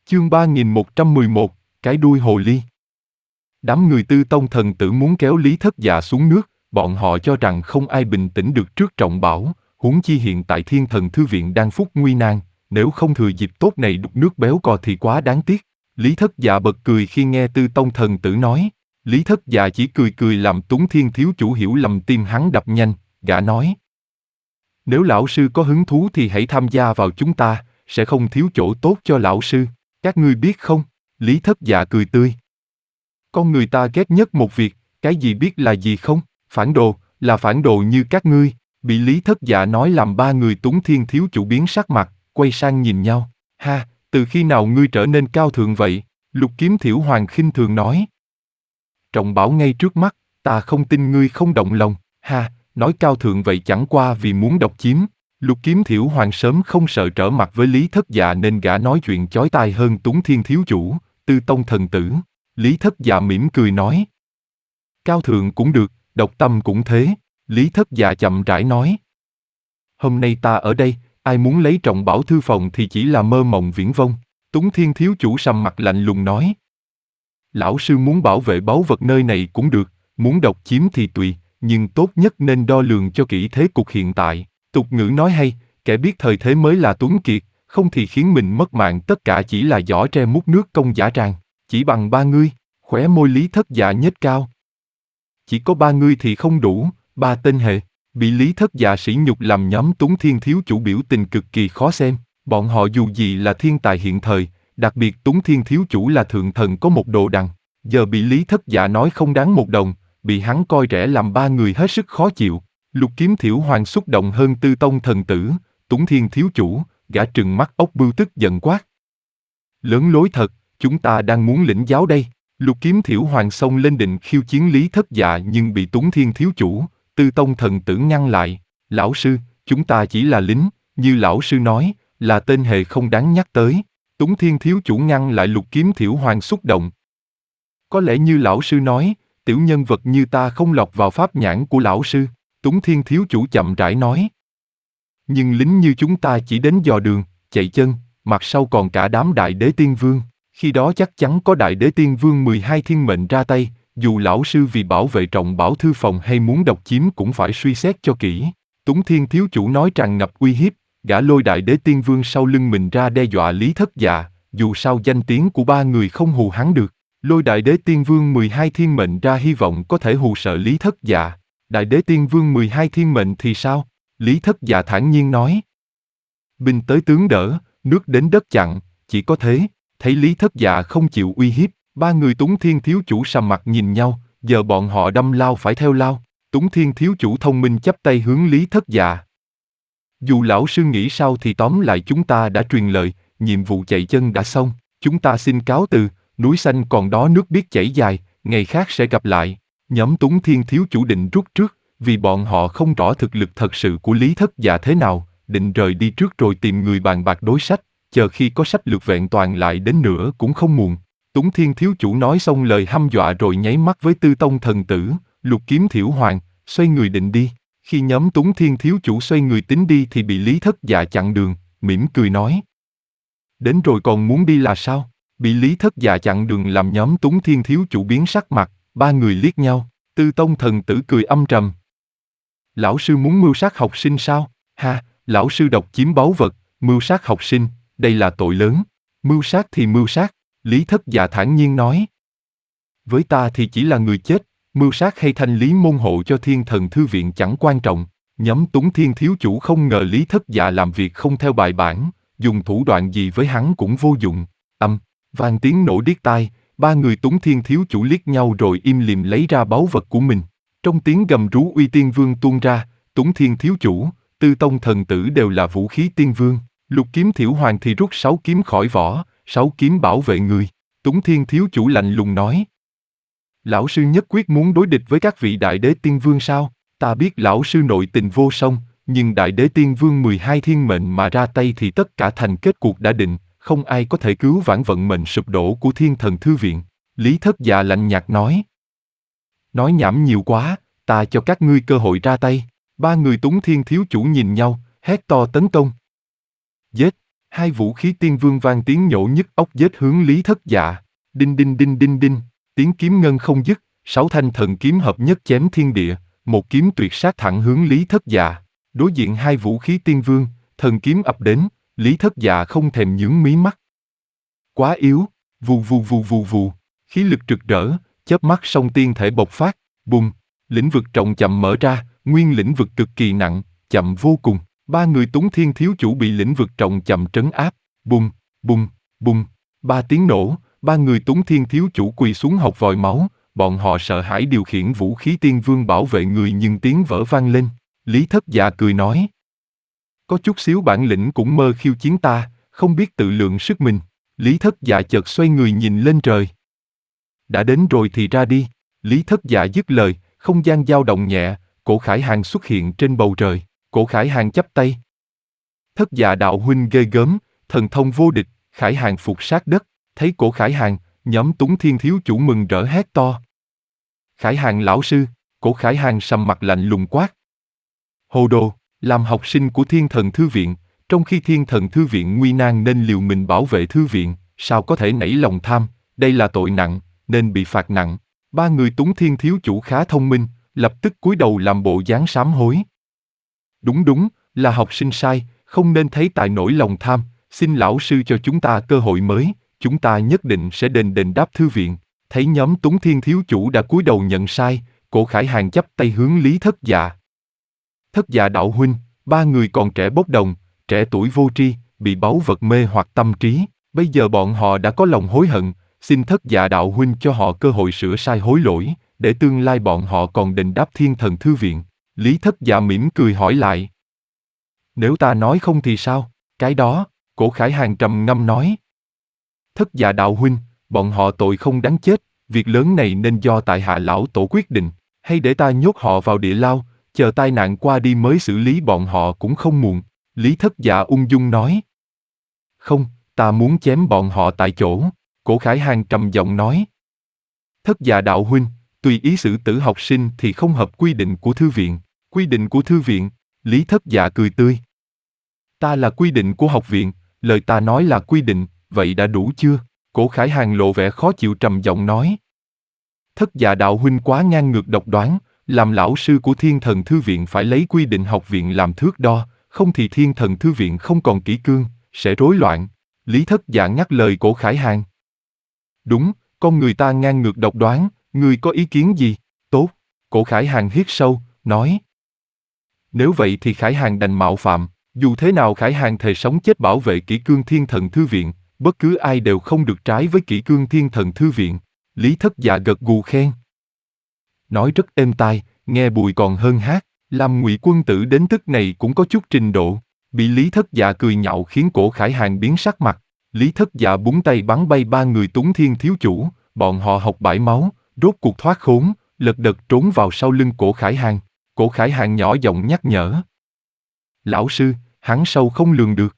Chương 3111, cái đuôi hồ ly. Đám người Tư Tông thần tử muốn kéo Lý Thất Dạ xuống nước, bọn họ cho rằng không ai bình tĩnh được trước trọng bảo, huống chi hiện tại Thiên Thần Thư Viện đang phúc nguy nan, nếu không thừa dịp tốt này đục nước béo cò thì quá đáng tiếc. Lý Thất Dạ bật cười khi nghe Tư Tông thần tử nói. Lý Thất Dạ chỉ cười cười làm Tuấn Thiên thiếu chủ hiểu lầm, tim hắn đập nhanh, gã nói: nếu lão sư có hứng thú thì hãy tham gia vào chúng ta, sẽ không thiếu chỗ tốt cho lão sư. Các ngươi biết không? Lý Thất Dạ cười tươi. Con người ta ghét nhất một việc, cái gì biết là gì không? Phản đồ, là phản đồ như các ngươi. Bị Lý Thất Dạ nói làm ba người Tuấn Thiên thiếu chủ biến sắc mặt, quay sang nhìn nhau. Ha, từ khi nào ngươi trở nên cao thượng vậy? Lục Kiếm Thiểu Hoàng khinh thường nói. Trọng bảo ngay trước mắt, ta không tin ngươi không động lòng. Ha, nói cao thượng vậy chẳng qua vì muốn độc chiếm. Lục Kiếm Thiểu Hoàng sớm không sợ trở mặt với Lý Thất Dạ nên gã nói chuyện chói tai hơn Tuấn Thiên thiếu chủ, Tư Tông thần tử. Lý Thất Dạ mỉm cười nói. Cao thượng cũng được, độc tâm cũng thế. Lý Thất Dạ chậm rãi nói. Hôm nay ta ở đây, ai muốn lấy trọng bảo thư phòng thì chỉ là mơ mộng viễn vông. Tuấn Thiên thiếu chủ sầm mặt lạnh lùng nói. Lão sư muốn bảo vệ báu vật nơi này cũng được, muốn độc chiếm thì tùy, nhưng tốt nhất nên đo lường cho kỹ thế cục hiện tại. Tục ngữ nói hay, kẻ biết thời thế mới là tuấn kiệt, không thì khiến mình mất mạng tất cả chỉ là giỏ tre múc nước công dã tràng. Chỉ bằng ba ngươi, khóe môi Lý Thất Dạ nhếch cao. Chỉ có ba ngươi thì không đủ, ba tên hề. Bị Lý Thất Dạ sỉ nhục làm nhóm Tuấn Thiên thiếu chủ biểu tình cực kỳ khó xem. Bọn họ dù gì là thiên tài hiện thời, đặc biệt Tuấn Thiên thiếu chủ là thượng thần có một đồ đằng. Giờ bị Lý Thất Dạ nói không đáng một đồng, bị hắn coi rẻ làm ba người hết sức khó chịu. Lục Kiếm Thiểu Hoàng xúc động hơn Tư Tông thần tử, Tuấn Thiên thiếu chủ, gã trừng mắt ốc bươu tức giận quát. Lớn lối thật, chúng ta đang muốn lĩnh giáo đây. Lục Kiếm Thiểu Hoàng xông lên định khiêu chiến Lý Thất Dạ nhưng bị Tuấn Thiên thiếu chủ, Tư Tông thần tử ngăn lại. Lão sư, chúng ta chỉ là lính, như lão sư nói, là tên hề không đáng nhắc tới. Tuấn Thiên thiếu chủ ngăn lại Lục Kiếm Thiểu Hoàng xúc động. Có lẽ như lão sư nói, tiểu nhân vật như ta không lọt vào pháp nhãn của lão sư. Tuấn Thiên thiếu chủ chậm rãi nói. Nhưng lính như chúng ta chỉ đến dò đường, chạy chân, mặt sau còn cả đám đại đế tiên vương. Khi đó chắc chắn có đại đế tiên vương 12 thiên mệnh ra tay, dù lão sư vì bảo vệ trọng bảo thư phòng hay muốn độc chiếm cũng phải suy xét cho kỹ. Tuấn Thiên thiếu chủ nói tràn ngập uy hiếp, gã lôi đại đế tiên vương sau lưng mình ra đe dọa Lý Thất Dạ, dù sao danh tiếng của ba người không hù hắn được. Lôi đại đế tiên vương 12 thiên mệnh ra hy vọng có thể hù sợ Lý Thất Dạ. Đại đế tiên vương 12 thiên mệnh thì sao? Lý Thất Dạ thản nhiên nói. Binh tới tướng đỡ, nước đến đất chặn, chỉ có thế. Thấy Lý Thất Dạ không chịu uy hiếp, ba người Tuấn Thiên thiếu chủ sầm mặt nhìn nhau, giờ bọn họ đâm lao phải theo lao. Tuấn Thiên thiếu chủ thông minh chắp tay hướng Lý Thất Dạ. Dù lão sư nghĩ sao thì tóm lại chúng ta đã truyền lời, nhiệm vụ chạy chân đã xong, chúng ta xin cáo từ, núi xanh còn đó nước biết chảy dài, ngày khác sẽ gặp lại. Nhóm Tuấn Thiên thiếu chủ định rút trước, vì bọn họ không rõ thực lực thật sự của Lý Thất Dạ thế nào, định rời đi trước rồi tìm người bàn bạc đối sách, chờ khi có sách lược vẹn toàn lại đến nữa cũng không muộn. Tuấn Thiên thiếu chủ nói xong lời hăm dọa rồi nháy mắt với Tư Tông thần tử, Lục Kiếm Thiểu Hoàng, xoay người định đi. Khi nhóm Tuấn Thiên thiếu chủ xoay người tính đi thì bị Lý Thất Dạ chặn đường, mỉm cười nói. Đến rồi còn muốn đi là sao? Bị Lý Thất Dạ chặn đường làm nhóm Tuấn Thiên thiếu chủ biến sắc mặt, ba người liếc nhau, Tư Tông thần tử cười âm trầm. Lão sư muốn mưu sát học sinh sao? Ha, lão sư độc chiếm báu vật, mưu sát học sinh, đây là tội lớn. Mưu sát thì mưu sát, Lý Thất Dạ thản nhiên nói. Với ta thì chỉ là người chết, mưu sát hay thanh lý môn hộ cho Thiên Thần Thư Viện chẳng quan trọng. Nhóm Tuấn Thiên thiếu chủ không ngờ Lý Thất Dạ làm việc không theo bài bản, dùng thủ đoạn gì với hắn cũng vô dụng. Vang tiếng nổ điếc tai, ba người Tuấn Thiên thiếu chủ liếc nhau rồi im lìm lấy ra báu vật của mình. Trong tiếng gầm rú uy tiên vương tuôn ra, Tuấn Thiên thiếu chủ, Tư Tông thần tử đều là vũ khí tiên vương. Lục Kiếm Thiểu Hoàng thì rút 6 kiếm khỏi vỏ, 6 kiếm bảo vệ người. Tuấn Thiên thiếu chủ lạnh lùng nói. Lão sư nhất quyết muốn đối địch với các vị đại đế tiên vương sao? Ta biết lão sư nội tình vô song, nhưng đại đế tiên vương 12 thiên mệnh mà ra tay thì tất cả thành kết cuộc đã định, không ai có thể cứu vãn vận mệnh sụp đổ của Thiên Thần Thư Viện. Lý Thất Dạ lạnh nhạt nói. Nói nhảm nhiều quá, ta cho các ngươi cơ hội ra tay. Ba người Tuấn Thiên thiếu chủ nhìn nhau, hét to tấn công. Giết! Hai vũ khí tiên vương vang tiếng nhổ nhức óc giết hướng Lý Thất Dạ. Đinh đinh đinh đinh đinh, tiếng kiếm ngân không dứt, 6 thanh thần kiếm hợp nhất chém thiên địa, một kiếm tuyệt sát thẳng hướng Lý Thất Dạ. Đối diện hai vũ khí tiên vương, thần kiếm ập đến, Lý Thất Dạ không thèm nhướng mí mắt. Quá yếu, vù vù vù vù vù, khí lực rực rỡ, chớp mắt song tiên thể bộc phát, bùng, lĩnh vực trọng chậm mở ra, nguyên lĩnh vực cực kỳ nặng, chậm vô cùng. Ba người Túng Thiên thiếu chủ bị lĩnh vực trọng chậm trấn áp, bùng, bùng, bùng, ba tiếng nổ, ba người Túng Thiên thiếu chủ quỳ xuống hộc vòi máu, bọn họ sợ hãi điều khiển vũ khí tiên vương bảo vệ người nhưng tiếng vỡ vang lên. Lý Thất Dạ cười nói: có chút xíu bản lĩnh cũng mơ khiêu chiến ta, không biết tự lượng sức mình. Lý Thất Dạ chợt xoay người nhìn lên trời. Đã đến rồi thì ra đi. Lý Thất Dạ dứt lời, không gian dao động nhẹ, Cổ Khải Hàn xuất hiện trên bầu trời. Cổ Khải Hàn chắp tay. Thất Dạ đạo huynh ghê gớm, thần thông vô địch. Khải Hàn phục sát đất. Thấy Cổ Khải Hàn, nhóm Túng Thiên thiếu chủ mừng rỡ hét to: Khải Hàn lão sư! Cổ Khải Hàn sầm mặt lạnh lùng quát: hồ đồ! Làm học sinh của Thiên Thần Thư Viện, trong khi Thiên Thần Thư Viện nguy nan nên liều mình bảo vệ thư viện, sao có thể nảy lòng tham, đây là tội nặng, nên bị phạt nặng. Ba người Túng Thiên thiếu chủ khá thông minh, lập tức cúi đầu làm bộ dáng sám hối. Đúng, là học sinh sai, không nên thấy tại nỗi lòng tham, xin lão sư cho chúng ta cơ hội mới, chúng ta nhất định sẽ đền đáp thư viện. Thấy nhóm Túng Thiên thiếu chủ đã cúi đầu nhận sai, Cổ Khải Hàn chắp tay hướng Lý Thất Dạ. Thất Dạ đạo huynh, ba người còn trẻ bốc đồng, trẻ tuổi vô tri, bị báu vật mê hoặc tâm trí, bây giờ bọn họ đã có lòng hối hận, xin Thất Dạ đạo huynh cho họ cơ hội sửa sai hối lỗi, để tương lai bọn họ còn đền đáp Thiên Thần Thư Viện. Lý Thất Dạ mỉm cười hỏi lại: nếu ta nói không thì sao? Cái đó, Cổ Khải Hàn trầm ngâm nói: Thất Dạ đạo huynh, bọn họ tội không đáng chết, việc lớn này nên do tại hạ lão tổ quyết định, hay để ta nhốt họ vào địa lao, chờ tai nạn qua đi mới xử lý bọn họ cũng không muộn. Lý Thất Dạ ung dung nói: không, ta muốn chém bọn họ tại chỗ. Cổ Khải Hàn trầm giọng nói: Thất Dạ đạo huynh, tùy ý xử tử học sinh thì không hợp quy định của thư viện. Quy định của thư viện? Lý Thất Dạ cười tươi: ta là quy định của học viện, lời ta nói là quy định, vậy đã đủ chưa? Cổ Khải Hàn lộ vẻ khó chịu trầm giọng nói: Thất Dạ đạo huynh quá ngang ngược độc đoán, làm lão sư của Thiên Thần Thư Viện phải lấy quy định học viện làm thước đo, không thì Thiên Thần Thư Viện không còn kỷ cương, sẽ rối loạn. Lý Thất Dạ ngắt lời Cổ Khải Hàn: đúng, con người ta ngang ngược độc đoán, ngươi có ý kiến gì? Tốt. Cổ Khải Hàn hít sâu, nói: nếu vậy thì Khải Hàn đành mạo phạm, dù thế nào Khải Hàn thề sống chết bảo vệ kỷ cương Thiên Thần Thư Viện, bất cứ ai đều không được trái với kỷ cương Thiên Thần Thư Viện. Lý Thất Dạ gật gù khen. Nói rất êm tai, nghe bùi còn hơn hát, làm Ngụy quân tử đến tức này cũng có chút trình độ. Bị Lý Thất Dạ cười nhạo khiến Cổ Khải Hàn biến sắc mặt. Lý Thất Dạ búng tay bắn bay ba người Túng Thiên thiếu chủ, bọn họ học bãi máu, rốt cuộc thoát khốn, lật đật trốn vào sau lưng Cổ Khải Hàn. Cổ Khải Hàn nhỏ giọng nhắc nhở: lão sư, hắn sâu không lường được.